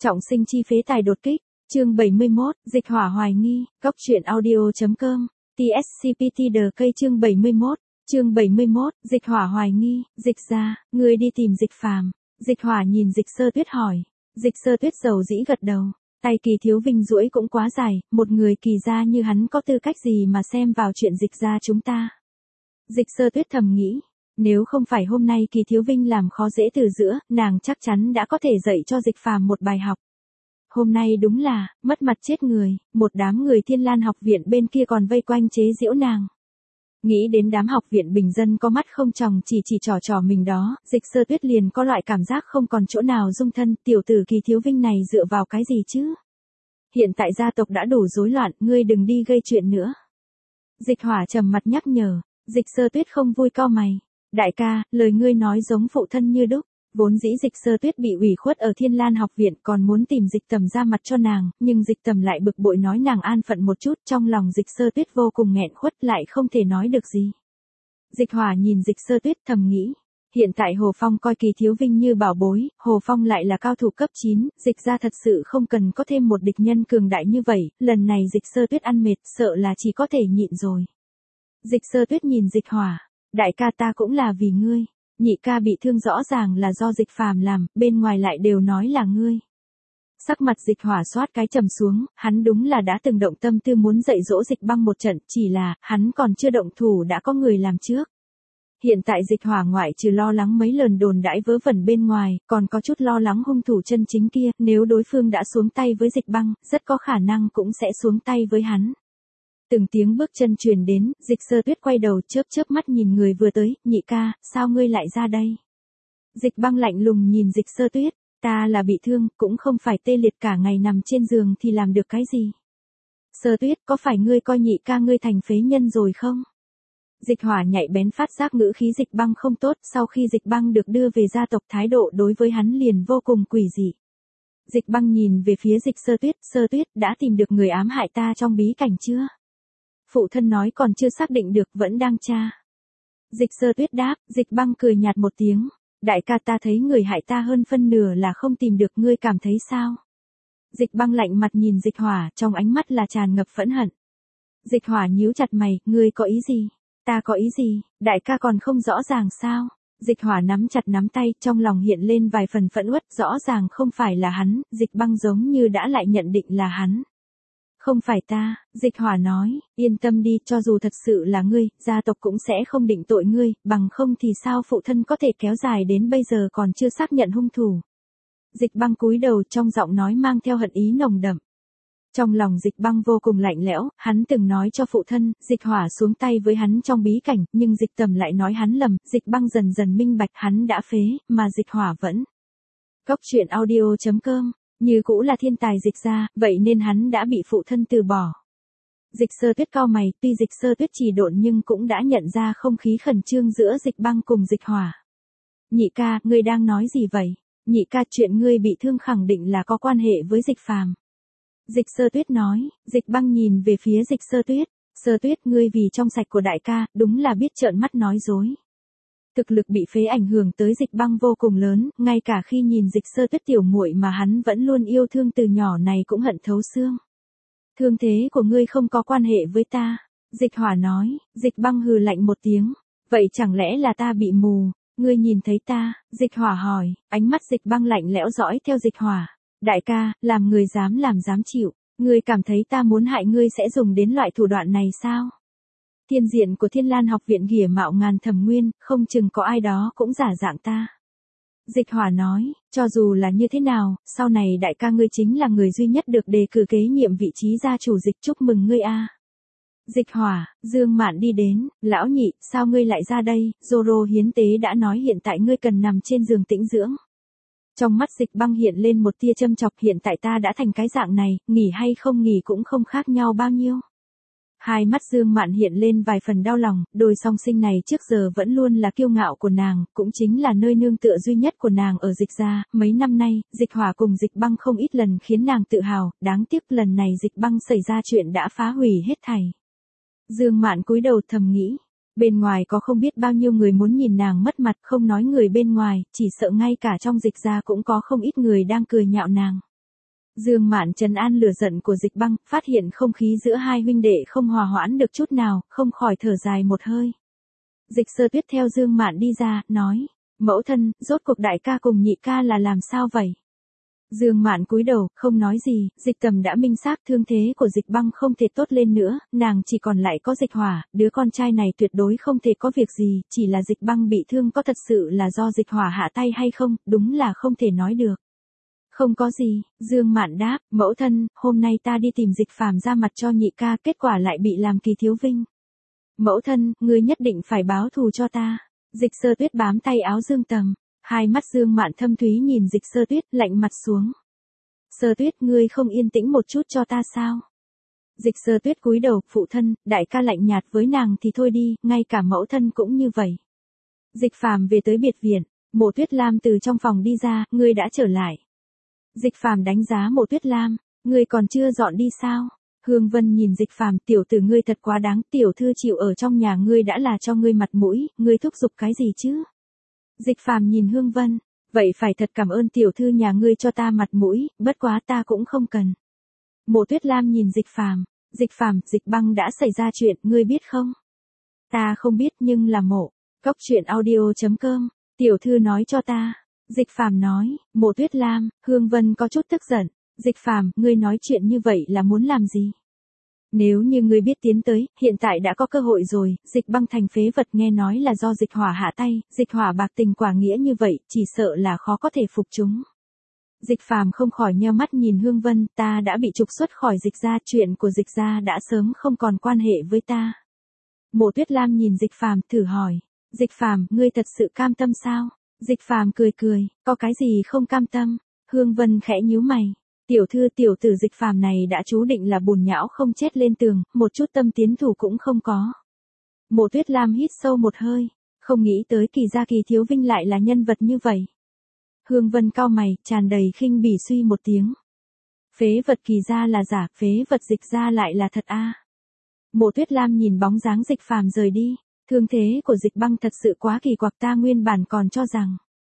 Trọng sinh chi phế tài đột kích, chương 71, dịch hỏa hoài nghi, góc truyện audio.com, TSCPT đờ cây chương 71, dịch hỏa hoài nghi, dịch ra, người đi tìm dịch phàm, dịch hỏa nhìn dịch sơ tuyết hỏi, dịch sơ tuyết dầu dĩ gật đầu, tay Kỳ Thiếu Vinh duỗi cũng quá dài, một người Kỳ gia như hắn có tư cách gì mà xem vào chuyện dịch gia chúng ta. Dịch sơ tuyết thầm nghĩ, nếu không phải hôm nay Kỳ Thiếu Vinh làm khó dễ từ giữa, nàng chắc chắn đã có thể dạy cho dịch phàm một bài học. Hôm nay đúng là, mất mặt chết người, một đám người Thiên Lan học viện bên kia còn vây quanh chế giễu nàng. Nghĩ đến đám học viện bình dân có mắt không tròng chỉ trò mình đó, dịch sơ tuyết liền có loại cảm giác không còn chỗ nào dung thân, tiểu tử Kỳ Thiếu Vinh này dựa vào cái gì chứ? Hiện tại gia tộc đã đủ rối loạn, ngươi đừng đi gây chuyện nữa. Dịch hỏa trầm mặt nhắc nhở, dịch sơ tuyết không vui cau mày. Đại ca, lời ngươi nói giống phụ thân như đúc. Vốn dĩ dịch sơ tuyết bị ủy khuất ở Thiên Lan học viện còn muốn tìm dịch tầm ra mặt cho nàng, nhưng dịch tầm lại bực bội nói nàng an phận một chút, trong lòng dịch sơ tuyết vô cùng nghẹn khuất lại không thể nói được gì. Dịch hỏa nhìn dịch sơ tuyết thầm nghĩ, hiện tại Hồ Phong coi Kỳ Thiếu Vinh như bảo bối, Hồ Phong lại là cao thủ cấp 9, dịch ra thật sự không cần có thêm một địch nhân cường đại như vậy, lần này dịch sơ tuyết ăn mệt sợ là chỉ có thể nhịn rồi. Dịch sơ tuyết nhìn dịch hỏa, đại ca ta cũng là vì ngươi. Nhị ca bị thương rõ ràng là do dịch phàm làm, bên ngoài lại đều nói là ngươi. Sắc mặt dịch hỏa xoát cái trầm xuống, hắn đúng là đã từng động tâm tư muốn dạy dỗ dịch băng một trận, chỉ là, hắn còn chưa động thủ đã có người làm trước. Hiện tại dịch hỏa ngoại trừ lo lắng mấy lần đồn đãi vớ vẩn bên ngoài, còn có chút lo lắng hung thủ chân chính kia, nếu đối phương đã xuống tay với dịch băng, rất có khả năng cũng sẽ xuống tay với hắn. Từng tiếng bước chân truyền đến, dịch sơ tuyết quay đầu chớp mắt nhìn người vừa tới, nhị ca, sao ngươi lại ra đây? Dịch băng lạnh lùng nhìn dịch sơ tuyết, ta là bị thương, cũng không phải tê liệt cả ngày nằm trên giường thì làm được cái gì? Sơ tuyết, có phải ngươi coi nhị ca ngươi thành phế nhân rồi không? Dịch hỏa nhạy bén phát giác ngữ khí dịch băng không tốt, sau khi dịch băng được đưa về gia tộc thái độ đối với hắn liền vô cùng quỷ dị. Dịch băng nhìn về phía dịch sơ tuyết, đã tìm được người ám hại ta trong bí cảnh chưa? Phụ thân nói còn chưa xác định được, vẫn đang tra. Dịch sơ tuyết đáp, dịch băng cười nhạt một tiếng. Đại ca ta thấy người hại ta hơn phân nửa là không tìm được, ngươi cảm thấy sao? Dịch băng lạnh mặt nhìn dịch hỏa, trong ánh mắt là tràn ngập phẫn hận. Dịch hỏa nhíu chặt mày, ngươi có ý gì? Ta có ý gì? Đại ca còn không rõ ràng sao? Dịch hỏa nắm chặt nắm tay, trong lòng hiện lên vài phần phẫn uất, rõ ràng không phải là hắn, dịch băng giống như đã lại nhận định là hắn. Không phải ta, dịch hỏa nói, yên tâm đi, cho dù thật sự là ngươi, gia tộc cũng sẽ không định tội ngươi, bằng không thì sao phụ thân có thể kéo dài đến bây giờ còn chưa xác nhận hung thủ. Dịch băng cúi đầu, trong giọng nói mang theo hận ý nồng đậm. Trong lòng dịch băng vô cùng lạnh lẽo, hắn từng nói cho phụ thân, dịch hỏa xuống tay với hắn trong bí cảnh, nhưng dịch tầm lại nói hắn lầm, dịch băng dần dần minh bạch hắn đã phế, mà dịch hỏa vẫn. Góc truyện audio.com, như cũ là thiên tài dịch ra, vậy nên hắn đã bị phụ thân từ bỏ. Dịch sơ tuyết cau mày, tuy dịch sơ tuyết trì độn nhưng cũng đã nhận ra không khí khẩn trương giữa dịch băng cùng dịch hỏa. Nhị ca, ngươi đang nói gì vậy? Nhị ca, chuyện ngươi bị thương khẳng định là có quan hệ với dịch phàm. Dịch sơ tuyết nói, dịch băng nhìn về phía dịch sơ tuyết, ngươi vì trong sạch của đại ca, đúng là biết trợn mắt nói dối. Thực lực bị phế ảnh hưởng tới dịch băng vô cùng lớn, ngay cả khi nhìn dịch sơ tuyết tiểu muội mà hắn vẫn luôn yêu thương từ nhỏ này cũng hận thấu xương. Thương thế của ngươi không có quan hệ với ta. Dịch hỏa nói, dịch băng hừ lạnh một tiếng. Vậy chẳng lẽ là ta bị mù, ngươi nhìn thấy ta? Dịch hỏa hỏi, ánh mắt dịch băng lạnh lẽo dõi theo dịch hỏa. Đại ca, làm người dám làm dám chịu, ngươi cảm thấy ta muốn hại ngươi sẽ dùng đến loại thủ đoạn này sao? Thiên diện của Thiên Lan học viện ghỉa mạo ngàn thẩm nguyên, không chừng có ai đó cũng giả dạng ta. Dịch hỏa nói, cho dù là như thế nào, sau này đại ca ngươi chính là người duy nhất được đề cử kế nhiệm vị trí gia chủ dịch, chúc mừng ngươi a. Dịch hỏa, Dương Mạn đi đến, lão nhị, sao ngươi lại ra đây, Zoro hiến tế đã nói hiện tại ngươi cần nằm trên giường tĩnh dưỡng. Trong mắt dịch băng hiện lên một tia châm chọc, hiện tại ta đã thành cái dạng này, nghỉ hay không nghỉ cũng không khác nhau bao nhiêu. Hai mắt Dương Mạn hiện lên vài phần đau lòng, đôi song sinh này trước giờ vẫn luôn là kiêu ngạo của nàng, cũng chính là nơi nương tựa duy nhất của nàng ở dịch gia, mấy năm nay, dịch hỏa cùng dịch băng không ít lần khiến nàng tự hào, đáng tiếc lần này dịch băng xảy ra chuyện đã phá hủy hết thảy. Dương Mạn cúi đầu thầm nghĩ, bên ngoài có không biết bao nhiêu người muốn nhìn nàng mất mặt, không nói người bên ngoài, chỉ sợ ngay cả trong dịch gia cũng có không ít người đang cười nhạo nàng. Dương Mạn trấn an lửa giận của Dịch Băng, phát hiện không khí giữa hai huynh đệ không hòa hoãn được chút nào, không khỏi thở dài một hơi. Dịch Sơ Tuyết theo Dương Mạn đi ra, nói, mẫu thân, rốt cuộc đại ca cùng nhị ca là làm sao vậy? Dương Mạn cúi đầu, không nói gì, Dịch Tầm đã minh xác thương thế của Dịch Băng không thể tốt lên nữa, nàng chỉ còn lại có Dịch Hỏa, đứa con trai này tuyệt đối không thể có việc gì, chỉ là Dịch Băng bị thương có thật sự là do Dịch Hỏa hạ tay hay không, đúng là không thể nói được. Không có gì, Dương Mạn đáp, mẫu thân, hôm nay ta đi tìm Dịch Phàm ra mặt cho nhị ca, kết quả lại bị làm Kỳ thiếu vinh. Mẫu thân, ngươi nhất định phải báo thù cho ta. Dịch Sơ Tuyết bám tay áo Dương Tầm, hai mắt Dương Mạn thâm thúy nhìn Dịch Sơ Tuyết, lạnh mặt xuống. Sơ Tuyết, ngươi không yên tĩnh một chút cho ta sao? Dịch Sơ Tuyết cúi đầu, phụ thân, đại ca lạnh nhạt với nàng thì thôi đi, ngay cả mẫu thân cũng như vậy. Dịch Phàm về tới biệt viện, Mộ Tuyết Lam từ trong phòng đi ra, ngươi đã trở lại. Dịch Phàm đánh giá Mộ Tuyết Lam, ngươi còn chưa dọn đi sao? Hương Vân nhìn Dịch Phàm, tiểu tử ngươi thật quá đáng, tiểu thư chịu ở trong nhà ngươi đã là cho ngươi mặt mũi, ngươi thúc giục cái gì chứ? Dịch Phàm nhìn Hương Vân, vậy phải thật cảm ơn tiểu thư nhà ngươi cho ta mặt mũi, bất quá ta cũng không cần. Mộ Tuyết Lam nhìn Dịch Phàm, Dịch Băng đã xảy ra chuyện, ngươi biết không? Ta không biết nhưng là Cóc truyện audio.com, tiểu thư nói cho ta. Dịch Phàm nói, Mộ Tuyết Lam, Hương Vân có chút tức giận, Dịch Phàm, ngươi nói chuyện như vậy là muốn làm gì? Nếu như ngươi biết tiến tới, hiện tại đã có cơ hội rồi, Dịch Băng thành phế vật nghe nói là do Dịch Hỏa hạ tay, Dịch Hỏa bạc tình quả nghĩa như vậy, chỉ sợ là khó có thể phục chúng. Dịch Phàm không khỏi nheo mắt nhìn Hương Vân, ta đã bị trục xuất khỏi Dịch gia, chuyện của Dịch gia đã sớm không còn quan hệ với ta. Mộ Tuyết Lam nhìn Dịch Phàm, thử hỏi, Dịch Phàm, ngươi thật sự cam tâm sao? Dịch Phàm cười cười, có cái gì không cam tâm? Hương Vân khẽ nhíu mày. Tiểu thư tiểu tử Dịch Phàm này đã chú định là bùn nhão không chết lên tường, một chút tâm tiến thủ cũng không có. Mộ Tuyết Lam hít sâu một hơi, không nghĩ tới Kỳ gia Kỳ thiếu vinh lại là nhân vật như vậy. Hương Vân cau mày, tràn đầy khinh bỉ suy một tiếng. Phế vật Kỳ gia là giả, phế vật Dịch gia lại là thật a. Mộ Tuyết Lam nhìn bóng dáng Dịch Phàm rời đi, thương thế của Dịch Băng thật sự quá kỳ quặc, ta nguyên bản còn cho rằng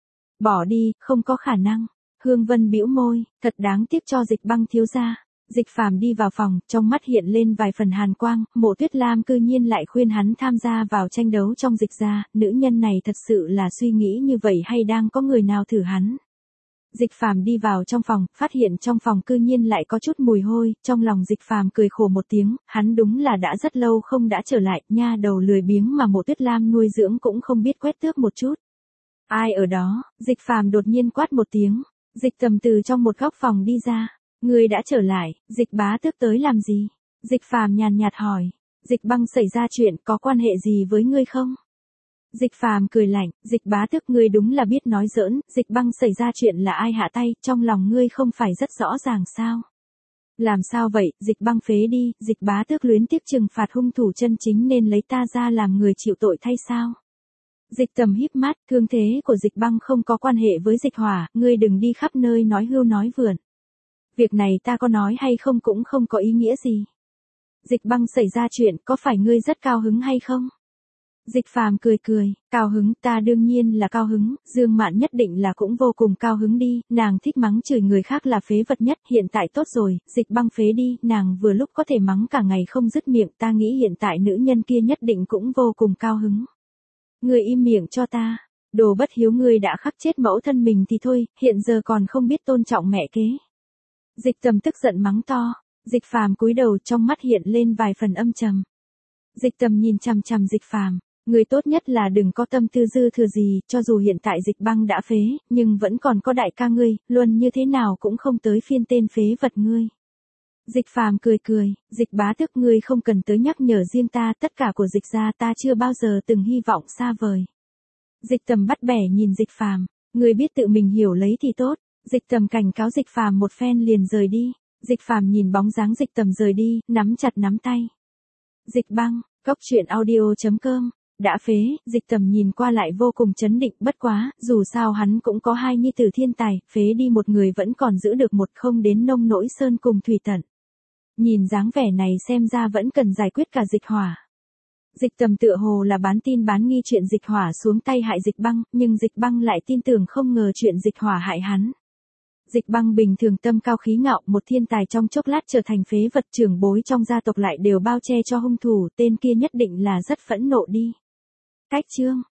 bỏ đi, không có khả năng. Hương Vân bĩu môi, thật đáng tiếc cho Dịch Băng thiếu gia. Dịch Phàm đi vào phòng, trong mắt hiện lên vài phần hàn quang, Mộ Tuyết Lam cư nhiên lại khuyên hắn tham gia vào tranh đấu trong Dịch gia, nữ nhân này thật sự là suy nghĩ như vậy hay đang có người nào thử hắn. Dịch Phàm đi vào trong phòng, phát hiện trong phòng cư nhiên lại có chút mùi hôi, trong lòng Dịch Phàm cười khổ một tiếng, hắn đúng là đã rất lâu không đã trở lại, nha đầu lười biếng mà Mộ Tuyết Lam nuôi dưỡng cũng không biết quét tước một chút. Ai ở đó? Dịch Phàm đột nhiên quát một tiếng. Dịch Tầm từ trong một góc phòng đi ra. Ngươi đã trở lại, Dịch bá tước tới làm gì? Dịch Phàm nhàn nhạt hỏi. Dịch Băng xảy ra chuyện có quan hệ gì với ngươi không? Dịch Phàm cười lạnh, Dịch bá tước ngươi đúng là biết nói giỡn, Dịch Băng xảy ra chuyện là ai hạ tay, trong lòng ngươi không phải rất rõ ràng sao? Làm sao vậy, Dịch Băng phế đi, Dịch bá tước luyến tiếc trừng phạt hung thủ chân chính nên lấy ta ra làm người chịu tội thay sao? Dịch Tầm híp mắt, thương thế của Dịch Băng không có quan hệ với Dịch Hỏa, ngươi đừng đi khắp nơi nói hưu nói vượn. Việc này ta có nói hay không cũng không có ý nghĩa gì. Dịch Băng xảy ra chuyện, có phải ngươi rất cao hứng hay không? Dịch Phàm cười cười, cao hứng, ta đương nhiên là cao hứng, Dương Mạn nhất định là cũng vô cùng cao hứng đi, nàng thích mắng chửi người khác là phế vật nhất, hiện tại tốt rồi, Dịch Băng phế đi, nàng vừa lúc có thể mắng cả ngày không dứt miệng, ta nghĩ hiện tại nữ nhân kia nhất định cũng vô cùng cao hứng. Ngươi im miệng cho ta, đồ bất hiếu, ngươi đã khắc chết mẫu thân mình thì thôi, hiện giờ còn không biết tôn trọng mẹ kế. Dịch Tầm tức giận mắng to, Dịch Phàm cúi đầu, trong mắt hiện lên vài phần âm trầm. Dịch Tầm nhìn chằm chằm Dịch Phàm, ngươi tốt nhất là đừng có tâm tư dư thừa gì, cho dù hiện tại Dịch Băng đã phế, nhưng vẫn còn có đại ca ngươi, luôn như thế nào cũng không tới phiên tên phế vật ngươi. Dịch Phàm cười cười, Dịch bá tước ngươi không cần tới nhắc nhở riêng ta, tất cả của Dịch gia ta chưa bao giờ từng hy vọng xa vời. Dịch Tầm bắt bẻ nhìn Dịch Phàm, ngươi biết tự mình hiểu lấy thì tốt. Dịch Tầm cảnh cáo Dịch Phàm một phen liền rời đi. Dịch Phàm nhìn bóng dáng Dịch Tầm rời đi, nắm chặt nắm tay. Dịch Băng, Cóc truyện audio.com, đã phế, Dịch Tầm nhìn qua lại vô cùng chấn định, bất quá, dù sao hắn cũng có hai nhi tử thiên tài, phế đi một người vẫn còn giữ được một, không đến nông nỗi sơn cùng thủy tận. Nhìn dáng vẻ này xem ra vẫn cần giải quyết cả Dịch Hỏa. Dịch Tầm tựa hồ là bán tin bán nghi chuyện Dịch Hỏa xuống tay hại Dịch Băng, nhưng Dịch Băng lại tin tưởng không ngờ chuyện Dịch Hỏa hại hắn. Dịch Băng bình thường tâm cao khí ngạo, một thiên tài trong chốc lát trở thành phế vật, trưởng bối trong gia tộc lại đều bao che cho hung thủ, tên kia nhất định là rất phẫn nộ đi. Cách chương